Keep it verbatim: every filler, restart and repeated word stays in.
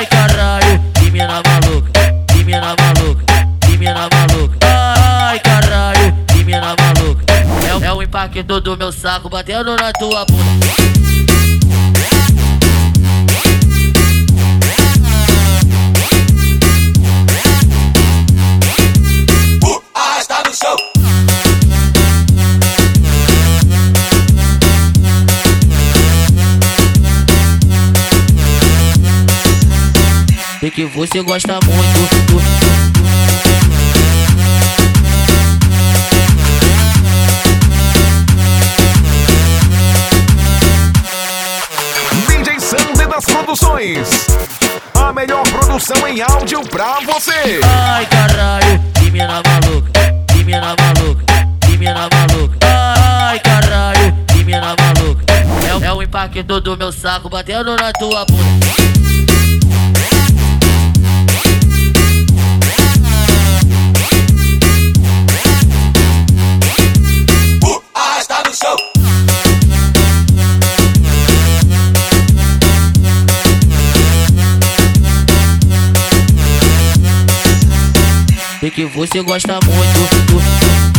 Ai caralho, que mina maluca, que mina maluca, que mina maluca. Ai caralho, que mina maluca. É, é o impacto do meu saco batendo na tua bunda. Sei que você gosta muito. D J Sander das Produções, a melhor produção em áudio pra você. Ai caralho, que mina maluca, que mina maluca, que mina maluca. Ai caralho, que mina maluca. É, é o impacto do meu saco batendo na tua bunda. Sei que você gosta muito.